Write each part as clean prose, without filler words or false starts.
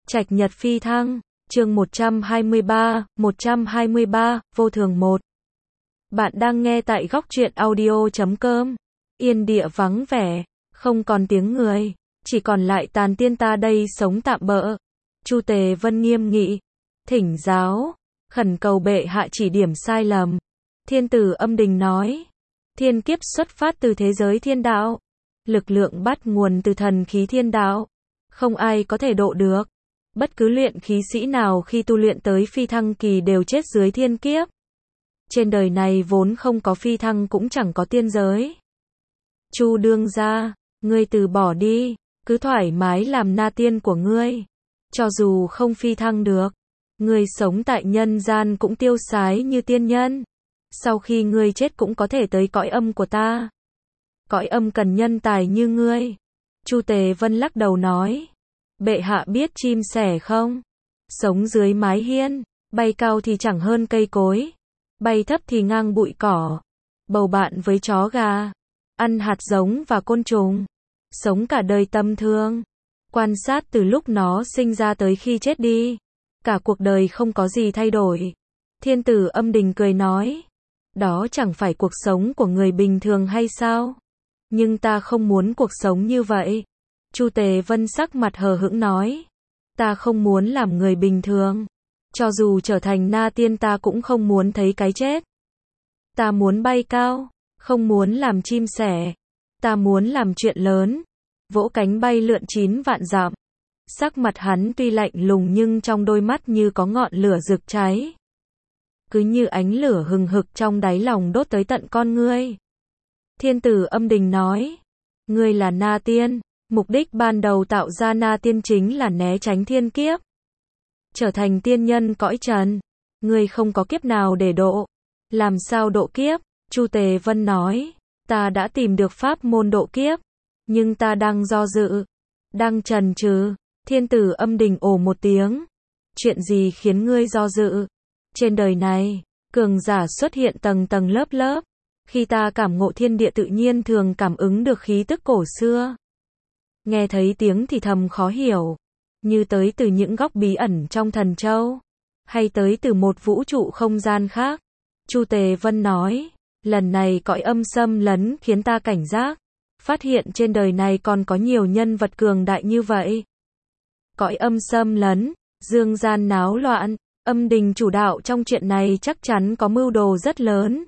Trạch Nhật phi thăng, chương 123, vô thường 1. Bạn đang nghe tại góc truyện audio.com. Yên địa vắng vẻ, không còn tiếng người, chỉ còn lại tàn tiên ta đây sống tạm bợ. Chu Tề Vân nghiêm nghị, thỉnh giáo, khẩn cầu bệ hạ chỉ điểm sai lầm. Thiên tử Âm Đình nói, thiên kiếp xuất phát từ thế giới thiên đạo, lực lượng bắt nguồn từ thần khí thiên đạo, không ai có thể độ được. Bất cứ luyện khí sĩ nào khi tu luyện tới phi thăng kỳ đều chết dưới thiên kiếp. Trên đời này vốn không có phi thăng cũng chẳng có tiên giới. Chu đương gia, ngươi từ bỏ đi, cứ thoải mái làm na tiên của ngươi. Cho dù không phi thăng được, ngươi sống tại nhân gian cũng tiêu sái như tiên nhân. Sau khi ngươi chết cũng có thể tới cõi âm của ta. Cõi âm cần nhân tài như ngươi. Chu Tề Vân lắc đầu nói, bệ hạ biết chim sẻ không? Sống dưới mái hiên, bay cao thì chẳng hơn cây cối, bay thấp thì ngang bụi cỏ, bầu bạn với chó gà, ăn hạt giống và côn trùng, sống cả đời tâm thương, quan sát từ lúc nó sinh ra tới khi chết đi, cả cuộc đời không có gì thay đổi. Thiên tử Âm Đình cười nói, đó chẳng phải cuộc sống của người bình thường hay sao? Nhưng ta không muốn cuộc sống như vậy. Chu Tề Vân sắc mặt hờ hững nói, ta không muốn làm người bình thường. Cho dù trở thành na tiên ta cũng không muốn thấy cái chết. Ta muốn bay cao, không muốn làm chim sẻ. Ta muốn làm chuyện lớn, vỗ cánh bay lượn 9 vạn dặm. Sắc mặt hắn tuy lạnh lùng nhưng trong đôi mắt như có ngọn lửa rực cháy. Cứ như ánh lửa hừng hực trong đáy lòng đốt tới tận con ngươi. Thiên tử Âm Đình nói, ngươi là na tiên. Mục đích ban đầu tạo ra na tiên chính là né tránh thiên kiếp. Trở thành tiên nhân cõi trần. Ngươi không có kiếp nào để độ. Làm sao độ kiếp? Chu Tề Vân nói, ta đã tìm được pháp môn độ kiếp. Nhưng ta đang do dự. Đang chần chừ. Thiên tử Âm Đình ồ một tiếng. Chuyện gì khiến ngươi do dự? Trên đời này, cường giả xuất hiện tầng tầng lớp lớp. Khi ta cảm ngộ thiên địa tự nhiên thường cảm ứng được khí tức cổ xưa. Nghe thấy tiếng thì thầm khó hiểu, như tới từ những góc bí ẩn trong thần châu, hay tới từ một vũ trụ không gian khác. Chu Tề Vân nói, lần này cõi âm xâm lấn khiến ta cảnh giác, phát hiện trên đời này còn có nhiều nhân vật cường đại như vậy. Cõi âm xâm lấn, dương gian náo loạn, Âm Đình chủ đạo trong chuyện này chắc chắn có mưu đồ rất lớn.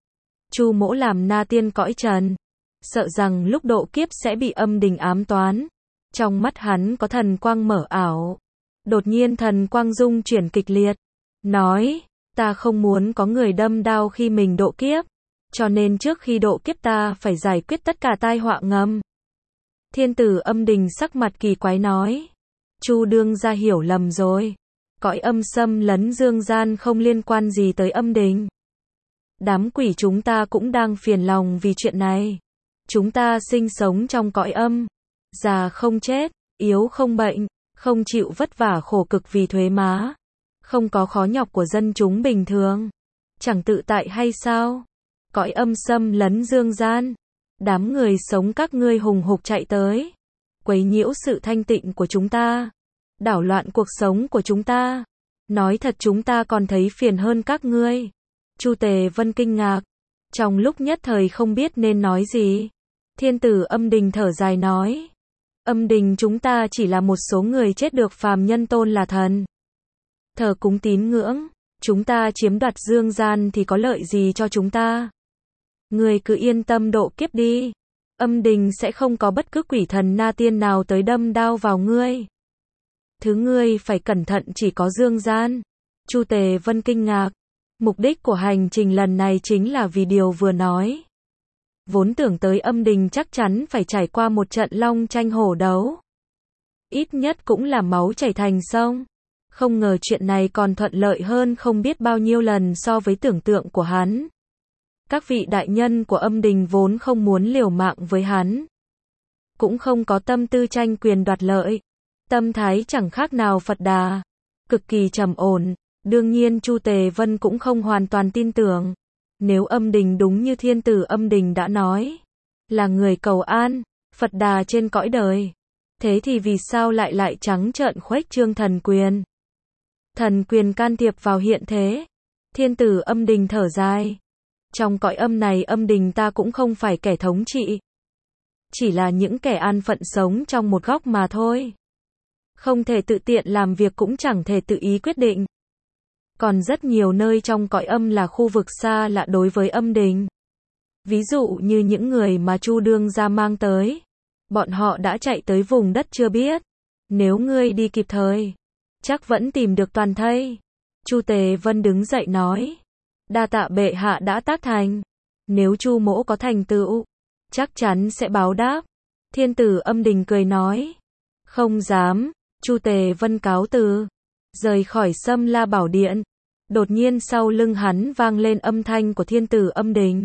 Chu Mỗ làm na tiên cõi trần, sợ rằng lúc độ kiếp sẽ bị Âm Đình ám toán. Trong mắt hắn có thần quang mở ảo. Đột nhiên thần quang dung chuyển kịch liệt. Nói, ta không muốn có người đâm đao khi mình độ kiếp. Cho nên trước khi độ kiếp ta phải giải quyết tất cả tai họa ngầm. Thiên tử Âm Đình sắc mặt kỳ quái nói, Chu đương gia hiểu lầm rồi. Cõi âm xâm lấn dương gian không liên quan gì tới Âm Đình. Đám quỷ chúng ta cũng đang phiền lòng vì chuyện này. Chúng ta sinh sống trong cõi âm, già không chết, yếu không bệnh, không chịu vất vả khổ cực vì thuế má, không có khó nhọc của dân chúng bình thường. Chẳng tự tại hay sao? Cõi âm xâm lấn dương gian, đám người sống các ngươi hùng hục chạy tới, quấy nhiễu sự thanh tịnh của chúng ta, đảo loạn cuộc sống của chúng ta. Nói thật chúng ta còn thấy phiền hơn các ngươi. Chu Tề Vân kinh ngạc, trong lúc nhất thời không biết nên nói gì. Thiên tử Âm Đình thở dài nói, Âm Đình chúng ta chỉ là một số người chết được phàm nhân tôn là thần. Thờ cúng tín ngưỡng, chúng ta chiếm đoạt dương gian thì có lợi gì cho chúng ta? Ngươi cứ yên tâm độ kiếp đi. Âm Đình sẽ không có bất cứ quỷ thần na tiên nào tới đâm đao vào ngươi. Thứ ngươi phải cẩn thận chỉ có dương gian. Chu Tề Vân kinh ngạc, mục đích của hành trình lần này chính là vì điều vừa nói. Vốn tưởng tới Âm Đình chắc chắn phải trải qua một trận long tranh hổ đấu. Ít nhất cũng là máu chảy thành sông. Không ngờ chuyện này còn thuận lợi hơn không biết bao nhiêu lần so với tưởng tượng của hắn. Các vị đại nhân của Âm Đình vốn không muốn liều mạng với hắn. Cũng không có tâm tư tranh quyền đoạt lợi. Tâm thái chẳng khác nào Phật Đà. Cực kỳ trầm ổn. Đương nhiên Chu Tề Vân cũng không hoàn toàn tin tưởng. Nếu Âm Đình đúng như thiên tử Âm Đình đã nói, là người cầu an, Phật Đà trên cõi đời, Thế thì vì sao lại trắng trợn khuếch trương thần quyền? Thần quyền can thiệp vào hiện thế. Thiên tử Âm Đình thở dài. Trong cõi âm này Âm Đình ta cũng không phải kẻ thống trị. Chỉ là những kẻ an phận sống trong một góc mà thôi. Không thể tự tiện làm việc cũng chẳng thể tự ý quyết định. Còn rất nhiều nơi trong cõi âm là khu vực xa lạ đối với Âm Đình. Ví dụ như những người mà Chu đương gia mang tới. Bọn họ đã chạy tới vùng đất chưa biết. Nếu ngươi đi kịp thời, chắc vẫn tìm được toàn thây. Chu Tề Vân đứng dậy nói. Đa tạ bệ hạ đã tác thành. Nếu Chu mỗ có thành tựu, chắc chắn sẽ báo đáp. Thiên tử Âm Đình cười nói. Không dám. Chu Tề Vân cáo từ, rời khỏi Sâm La Bảo Điện. Đột nhiên sau lưng hắn vang lên âm thanh của thiên tử Âm Đình.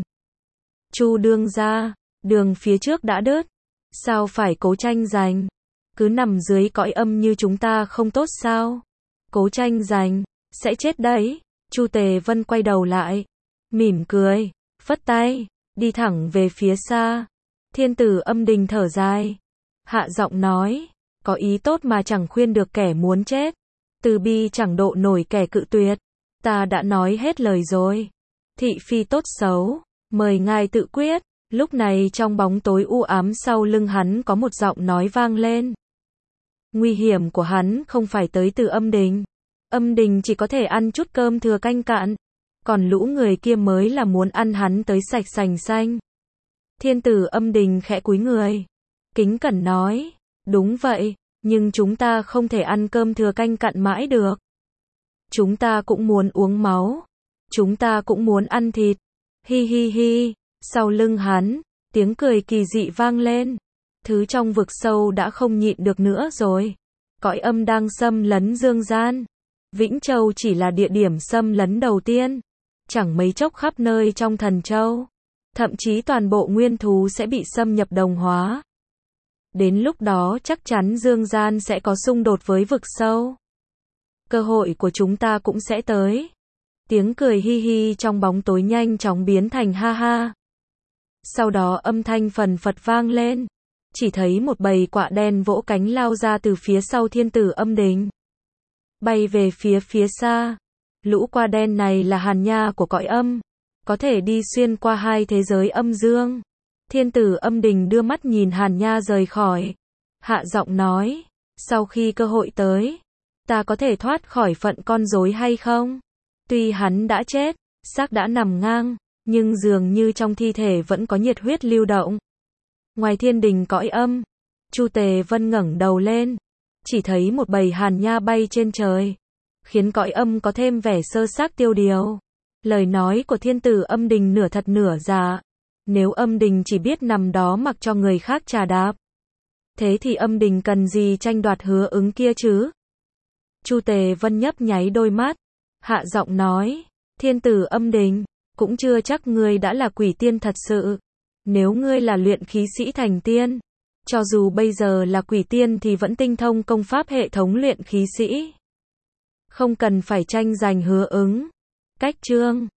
Chu đương gia, đường phía trước đã đứt. Sao phải cố tranh giành? Cứ nằm dưới cõi âm như chúng ta không tốt sao? Cố tranh giành, sẽ chết đấy. Chu Tề Vân quay đầu lại, mỉm cười, phất tay, đi thẳng về phía xa. Thiên tử Âm Đình thở dài, hạ giọng nói, có ý tốt mà chẳng khuyên được kẻ muốn chết. Từ bi chẳng độ nổi kẻ cự tuyệt. Ta đã nói hết lời rồi. Thị phi tốt xấu, mời ngài tự quyết. Lúc này trong bóng tối u ám sau lưng hắn có một giọng nói vang lên. Nguy hiểm của hắn không phải tới từ Âm Đình. Âm Đình chỉ có thể ăn chút cơm thừa canh cạn. Còn lũ người kia mới là muốn ăn hắn tới sạch sành xanh. Thiên tử Âm Đình khẽ cúi người, kính cẩn nói. Đúng vậy, nhưng chúng ta không thể ăn cơm thừa canh cặn mãi được. Chúng ta cũng muốn uống máu. Chúng ta cũng muốn ăn thịt. Hi hi hi. Sau lưng hắn, tiếng cười kỳ dị vang lên. Thứ trong vực sâu đã không nhịn được nữa rồi. Cõi âm đang xâm lấn dương gian. Vĩnh Châu chỉ là địa điểm xâm lấn đầu tiên. Chẳng mấy chốc khắp nơi trong Thần Châu. Thậm chí toàn bộ nguyên thú sẽ bị xâm nhập đồng hóa. Đến lúc đó chắc chắn dương gian sẽ có xung đột với vực sâu. Cơ hội của chúng ta cũng sẽ tới. Tiếng cười hi hi trong bóng tối nhanh chóng biến thành ha ha. Sau đó âm thanh phần phật vang lên. Chỉ thấy một bầy quạ đen vỗ cánh lao ra từ phía sau thiên tử Âm Đình. Bay về phía xa. Lũ quạ đen này là hàn nha của cõi âm. Có thể đi xuyên qua hai thế giới âm dương. Thiên tử Âm Đình đưa mắt nhìn hàn nha rời khỏi. Hạ giọng nói. Sau khi cơ hội tới, ta có thể thoát khỏi phận con rối hay không? Tuy hắn đã chết, xác đã nằm ngang, nhưng dường như trong thi thể vẫn có nhiệt huyết lưu động. Ngoài thiên đình cõi âm, Chu Tề Vân ngẩng đầu lên, chỉ thấy một bầy hàn nha bay trên trời, khiến cõi âm có thêm vẻ sơ xác tiêu điều. Lời nói của thiên tử Âm Đình nửa thật nửa giả. Nếu Âm Đình chỉ biết nằm đó mặc cho người khác trà đạp, thế thì Âm Đình cần gì tranh đoạt hứa ứng kia chứ? Chu Tề Vân nhấp nháy đôi mắt, hạ giọng nói, thiên tử Âm Đình, cũng chưa chắc ngươi đã là quỷ tiên thật sự. Nếu ngươi là luyện khí sĩ thành tiên, cho dù bây giờ là quỷ tiên thì vẫn tinh thông công pháp hệ thống luyện khí sĩ. Không cần phải tranh giành hứa ứng. Cách chương